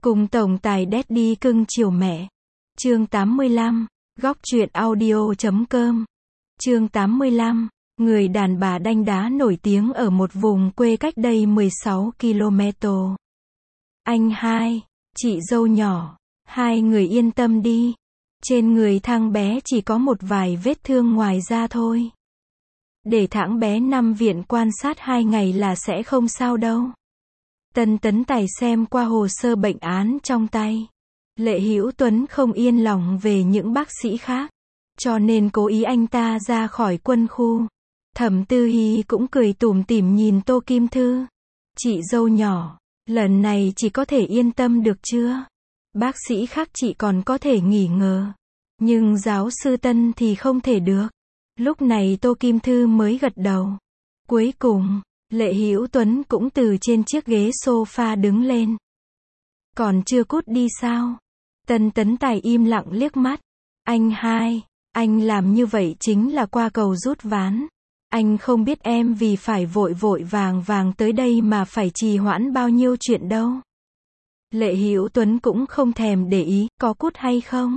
Cùng tổng tài Daddy cưng chiều mẹ. Chương 85. Góc truyện audio.com. Chương 85. Người đàn bà đanh đá nổi tiếng ở một vùng quê cách đây 16 km. Anh hai, chị dâu nhỏ, hai người yên tâm đi. Trên người thằng bé chỉ có một vài vết thương ngoài da thôi. Để thằng bé nằm viện quan sát 2 ngày là sẽ không sao đâu. Tân Tấn Tài xem qua hồ sơ bệnh án trong tay. Lệ Hữu Tuấn không yên lòng về những bác sĩ khác, cho nên cố ý anh ta ra khỏi quân khu. Thẩm Tư Hi cũng cười tủm tỉm nhìn Tô Kim Thư. Chị dâu nhỏ, lần này chị có thể yên tâm được chưa? Bác sĩ khác chị còn có thể nghỉ ngờ, nhưng giáo sư Tân thì không thể được. Lúc này Tô Kim Thư mới gật đầu. Cuối cùng, Lệ Hữu Tuấn cũng từ trên chiếc ghế sofa đứng lên. Còn chưa cút đi sao? Tân Tấn Tài im lặng liếc mắt. Anh hai, anh làm như vậy chính là qua cầu rút ván. Anh không biết em vì phải vội vội vàng tới đây mà phải trì hoãn bao nhiêu chuyện đâu. Lệ Hữu Tuấn cũng không thèm để ý, có cút hay không?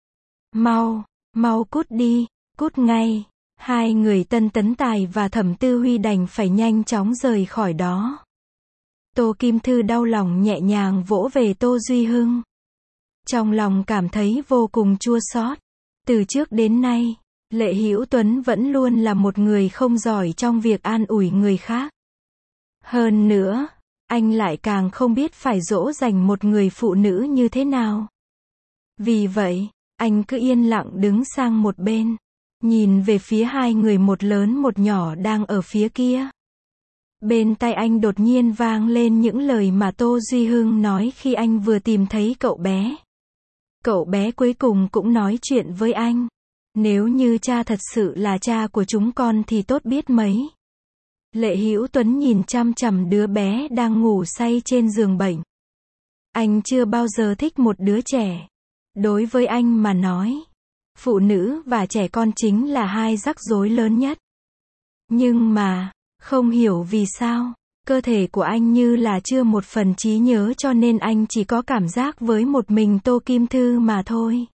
Mau cút đi, cút ngay. Hai người Tân Tấn Tài và Thẩm Tư Huy đành phải nhanh chóng rời khỏi đó. Tô Kim Thư đau lòng nhẹ nhàng vỗ về Tô Duy Hưng. Trong lòng cảm thấy vô cùng chua xót. Từ trước đến nay, Lệ Hữu Tuấn vẫn luôn là một người không giỏi trong việc an ủi người khác. Hơn nữa, anh lại càng không biết phải dỗ dành một người phụ nữ như thế nào. Vì vậy, anh cứ yên lặng đứng sang một bên, nhìn về phía hai người một lớn một nhỏ đang ở phía kia. Bên tai anh đột nhiên vang lên những lời mà Tô Duy Hưng nói khi anh vừa tìm thấy cậu bé. Cậu bé cuối cùng cũng nói chuyện với anh. Nếu như cha thật sự là cha của chúng con thì tốt biết mấy. Lệ Hữu Tuấn nhìn chằm chằm đứa bé đang ngủ say trên giường bệnh. Anh chưa bao giờ thích một đứa trẻ. Đối với anh mà nói, phụ nữ và trẻ con chính là hai rắc rối lớn nhất. Nhưng mà, không hiểu vì sao, cơ thể của anh như là chưa một phần trí nhớ cho nên anh chỉ có cảm giác với một mình Tô Kim Thư mà thôi.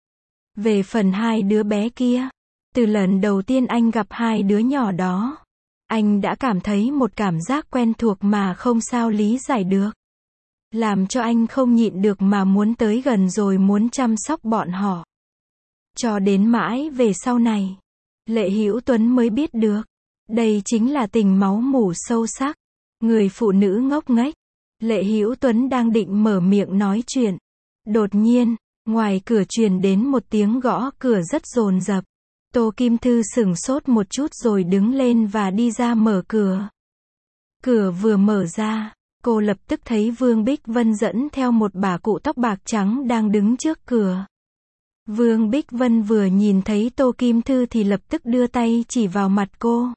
Về phần hai đứa bé kia, từ lần đầu tiên anh gặp hai đứa nhỏ đó, anh đã cảm thấy một cảm giác quen thuộc mà không sao lý giải được. Làm cho anh không nhịn được mà muốn tới gần rồi muốn chăm sóc bọn họ. Cho đến mãi về sau này, Lệ Hữu Tuấn mới biết được, đây chính là tình máu mủ sâu sắc. Người phụ nữ ngốc nghếch. Lệ Hữu Tuấn đang định mở miệng nói chuyện. Đột nhiên, ngoài cửa truyền đến một tiếng gõ cửa rất dồn dập. Tô Kim Thư sửng sốt một chút rồi đứng lên và đi ra mở cửa. Cửa vừa mở ra, cô lập tức thấy Vương Bích Vân dẫn theo một bà cụ tóc bạc trắng đang đứng trước cửa. Vương Bích Vân vừa nhìn thấy Tô Kim Thư thì lập tức đưa tay chỉ vào mặt cô.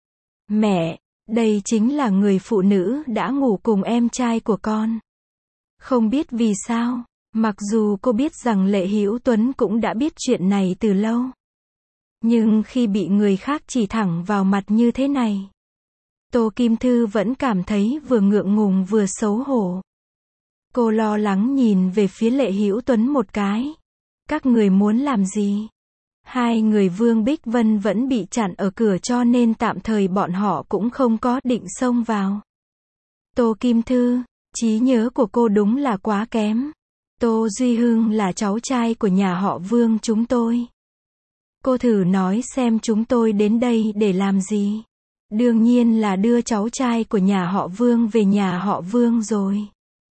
Mẹ, đây chính là người phụ nữ đã ngủ cùng em trai của con. Không biết vì sao, mặc dù cô biết rằng Lệ Hữu Tuấn cũng đã biết chuyện này từ lâu, nhưng khi bị người khác chỉ thẳng vào mặt như thế này, Tô Kim Thư vẫn cảm thấy vừa ngượng ngùng vừa xấu hổ. Cô lo lắng nhìn về phía Lệ Hữu Tuấn một cái. Các người muốn làm gì? Hai người Vương Bích Vân vẫn bị chặn ở cửa cho nên tạm thời bọn họ cũng không có định xông vào. Tô Kim Thư, trí nhớ của cô đúng là quá kém. Tô Duy Hưng là cháu trai của nhà họ Vương chúng tôi. Cô thử nói xem chúng tôi đến đây để làm gì? Đương nhiên là đưa cháu trai của nhà họ Vương về nhà họ Vương rồi.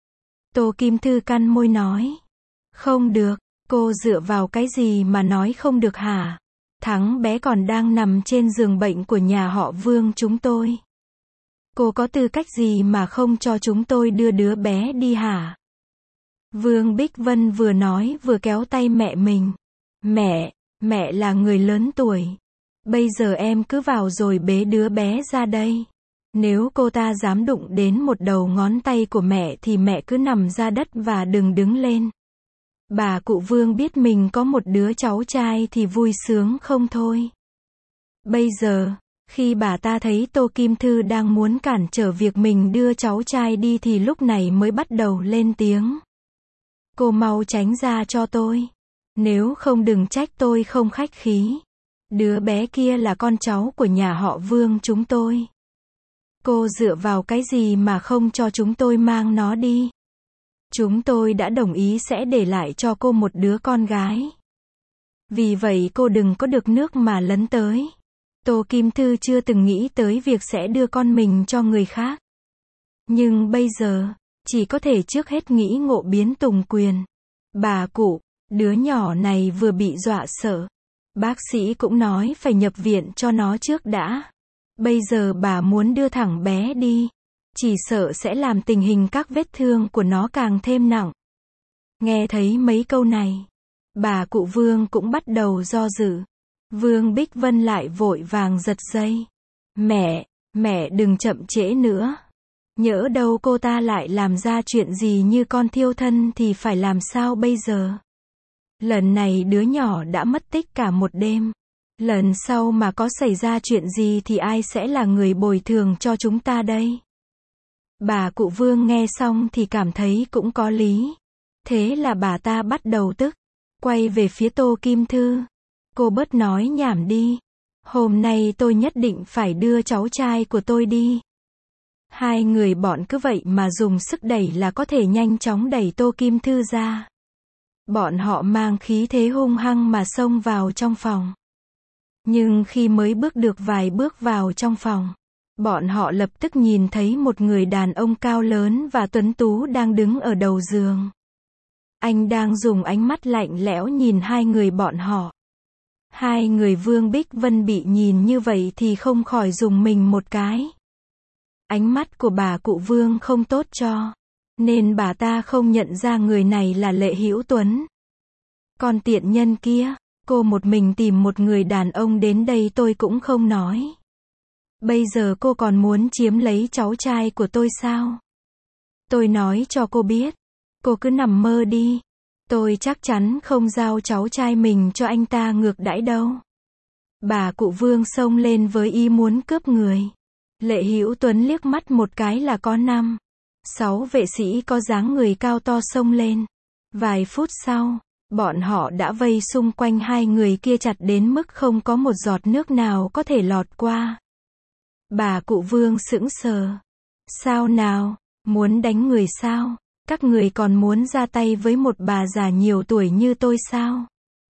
Tô Kim Thư cắn môi nói. Không được. Cô dựa vào cái gì mà nói không được hả? Thằng bé còn đang nằm trên giường bệnh của nhà họ Vương chúng tôi. Cô có tư cách gì mà không cho chúng tôi đưa đứa bé đi hả? Vương Bích Vân vừa nói vừa kéo tay mẹ mình. Mẹ là người lớn tuổi. Bây giờ em cứ vào rồi bế đứa bé ra đây. Nếu cô ta dám đụng đến một đầu ngón tay của mẹ thì mẹ cứ nằm ra đất và đừng đứng lên. Bà cụ Vương biết mình có một đứa cháu trai thì vui sướng không thôi. Bây giờ, khi bà ta thấy Tô Kim Thư đang muốn cản trở việc mình đưa cháu trai đi thì lúc này mới bắt đầu lên tiếng. Cô mau tránh ra cho tôi. Nếu không đừng trách tôi không khách khí. Đứa bé kia là con cháu của nhà họ Vương chúng tôi. Cô dựa vào cái gì mà không cho chúng tôi mang nó đi? Chúng tôi đã đồng ý sẽ để lại cho cô một đứa con gái. Vì vậy cô đừng có được nước mà lấn tới. Tô Kim Thư chưa từng nghĩ tới việc sẽ đưa con mình cho người khác. Nhưng bây giờ, chỉ có thể trước hết nghĩ ngộ biến tùng quyền. Bà cụ, đứa nhỏ này vừa bị dọa sợ. Bác sĩ cũng nói phải nhập viện cho nó trước đã. Bây giờ bà muốn đưa thẳng bé đi. Chỉ sợ sẽ làm tình hình các vết thương của nó càng thêm nặng. Nghe thấy mấy câu này, bà cụ Vương cũng bắt đầu do dự. Vương Bích Vân lại vội vàng giật dây. Mẹ đừng chậm trễ nữa. Nhỡ đâu cô ta lại làm ra chuyện gì như con thiêu thân thì phải làm sao bây giờ? Lần này đứa nhỏ đã mất tích cả một đêm. Lần sau mà có xảy ra chuyện gì thì ai sẽ là người bồi thường cho chúng ta đây? Bà cụ Vương nghe xong thì cảm thấy cũng có lý. Thế là bà ta bắt đầu tức. Quay về phía Tô Kim Thư. Cô bớt nói nhảm đi. Hôm nay tôi nhất định phải đưa cháu trai của tôi đi. Hai người bọn cứ vậy mà dùng sức đẩy là có thể nhanh chóng đẩy Tô Kim Thư ra. Bọn họ mang khí thế hung hăng mà xông vào trong phòng. Nhưng khi mới bước được vài bước vào trong phòng, bọn họ lập tức nhìn thấy một người đàn ông cao lớn và tuấn tú đang đứng ở đầu giường. Anh đang dùng ánh mắt lạnh lẽo nhìn hai người bọn họ. Hai người Vương Bích Vân bị nhìn như vậy thì không khỏi rùng mình một cái. Ánh mắt của bà cụ Vương không tốt cho, nên bà ta không nhận ra người này là Lệ Hữu Tuấn. Còn tiện nhân kia, cô một mình tìm một người đàn ông đến đây tôi cũng không nói. Bây giờ cô còn muốn chiếm lấy cháu trai của tôi sao? Tôi nói cho cô biết, cô cứ nằm mơ đi. Tôi chắc chắn không giao cháu trai mình cho anh ta ngược đãi đâu. Bà cụ Vương xông lên với ý muốn cướp người. Lệ Hữu Tuấn liếc mắt một cái là có 5-6 vệ sĩ có dáng người cao to xông lên. Vài phút sau, bọn họ đã vây xung quanh hai người kia chặt đến mức không có một giọt nước nào có thể lọt qua. Bà cụ Vương sững sờ. Sao nào, muốn đánh người sao? Các người còn muốn ra tay với một bà già nhiều tuổi như tôi sao?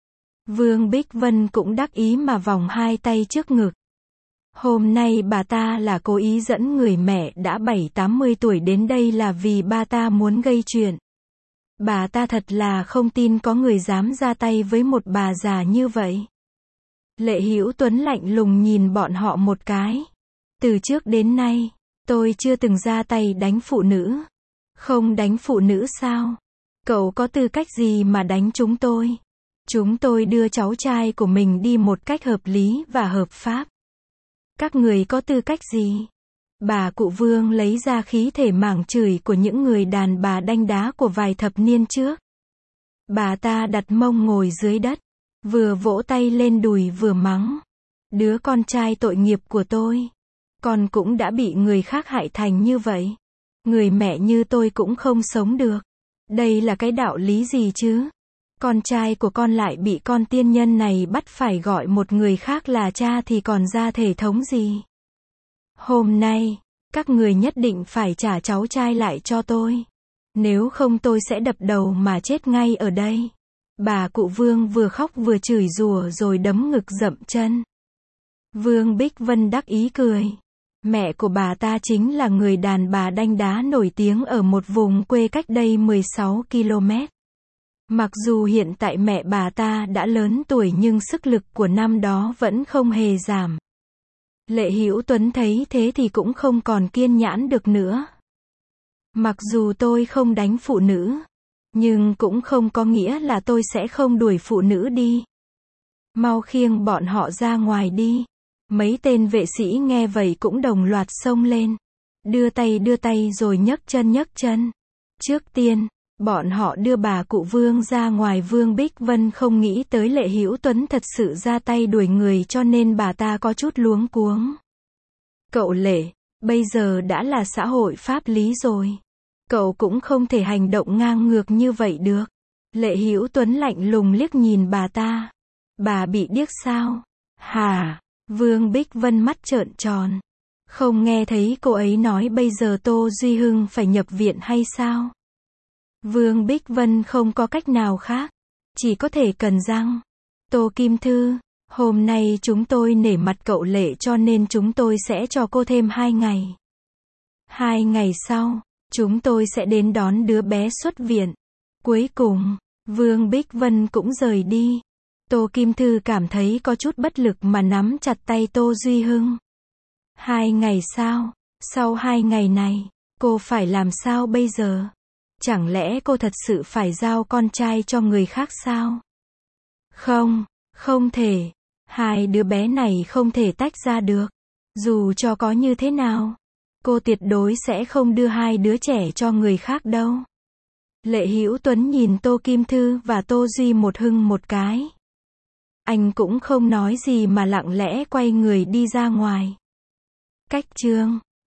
Vương Bích Vân cũng đắc ý mà vòng hai tay trước ngực. Hôm nay bà ta là cố ý dẫn người mẹ đã 70-80 tuổi đến đây là vì bà ta muốn gây chuyện. Bà ta thật là không tin có người dám ra tay với một bà già như vậy. Lệ Hữu Tuấn lạnh lùng nhìn bọn họ một cái. Từ trước đến nay, tôi chưa từng ra tay đánh phụ nữ. Không đánh phụ nữ sao? Cậu có tư cách gì mà đánh chúng tôi? Chúng tôi đưa cháu trai của mình đi một cách hợp lý và hợp pháp. Các người có tư cách gì? Bà cụ Vương lấy ra khí thể mảng chửi của những người đàn bà đanh đá của vài thập niên trước. Bà ta đặt mông ngồi dưới đất, vừa vỗ tay lên đùi vừa mắng. Đứa con trai tội nghiệp của tôi. Con cũng đã bị người khác hại thành như vậy. Người mẹ như tôi cũng không sống được. Đây là cái đạo lý gì chứ? Con trai của con lại bị con tiên nhân này bắt phải gọi một người khác là cha thì còn ra thể thống gì? Hôm nay, các người nhất định phải trả cháu trai lại cho tôi. Nếu không tôi sẽ đập đầu mà chết ngay ở đây. Bà cụ Vương vừa khóc vừa chửi rủa rồi đấm ngực dậm chân. Vương Bích Vân đắc ý cười. Mẹ của bà ta chính là người đàn bà đanh đá nổi tiếng ở một vùng quê cách đây 16 km. Mặc dù hiện tại mẹ bà ta đã lớn tuổi nhưng sức lực của năm đó vẫn không hề giảm. Lệ Hữu Tuấn thấy thế thì cũng không còn kiên nhẫn được nữa. Mặc dù tôi không đánh phụ nữ, nhưng cũng không có nghĩa là tôi sẽ không đuổi phụ nữ đi. Mau khiêng bọn họ ra ngoài đi. Mấy tên vệ sĩ nghe vậy cũng đồng loạt xông lên. Đưa tay rồi nhấc chân. Trước tiên, bọn họ đưa bà cụ Vương ra ngoài. Vương Bích Vân không nghĩ tới Lệ Hữu Tuấn thật sự ra tay đuổi người cho nên bà ta có chút luống cuống. Cậu Lệ, bây giờ đã là xã hội pháp lý rồi. Cậu cũng không thể hành động ngang ngược như vậy được. Lệ Hữu Tuấn lạnh lùng liếc nhìn bà ta. Bà bị điếc sao? Hả? Vương Bích Vân mắt trợn tròn. Không nghe thấy cô ấy nói bây giờ Tô Duy Hưng phải nhập viện hay sao? Vương Bích Vân không có cách nào khác. Chỉ có thể cần răng. Tô Kim Thư, hôm nay chúng tôi nể mặt cậu Lệ cho nên chúng tôi sẽ cho cô thêm 2 ngày. 2 ngày sau, chúng tôi sẽ đến đón đứa bé xuất viện. Cuối cùng, Vương Bích Vân cũng rời đi. Tô Kim Thư cảm thấy có chút bất lực mà nắm chặt tay Tô Duy Hưng. 2 ngày sao? Sau 2 ngày này, cô phải làm sao bây giờ? Chẳng lẽ cô thật sự phải giao con trai cho người khác sao? Không, không thể. 2 đứa bé này không thể tách ra được. Dù cho có như thế nào, cô tuyệt đối sẽ không đưa 2 đứa trẻ cho người khác đâu. Lệ Hữu Tuấn nhìn Tô Kim Thư và Tô Duy Hưng một cái. Anh cũng không nói gì mà lặng lẽ quay người đi ra ngoài. Cách chương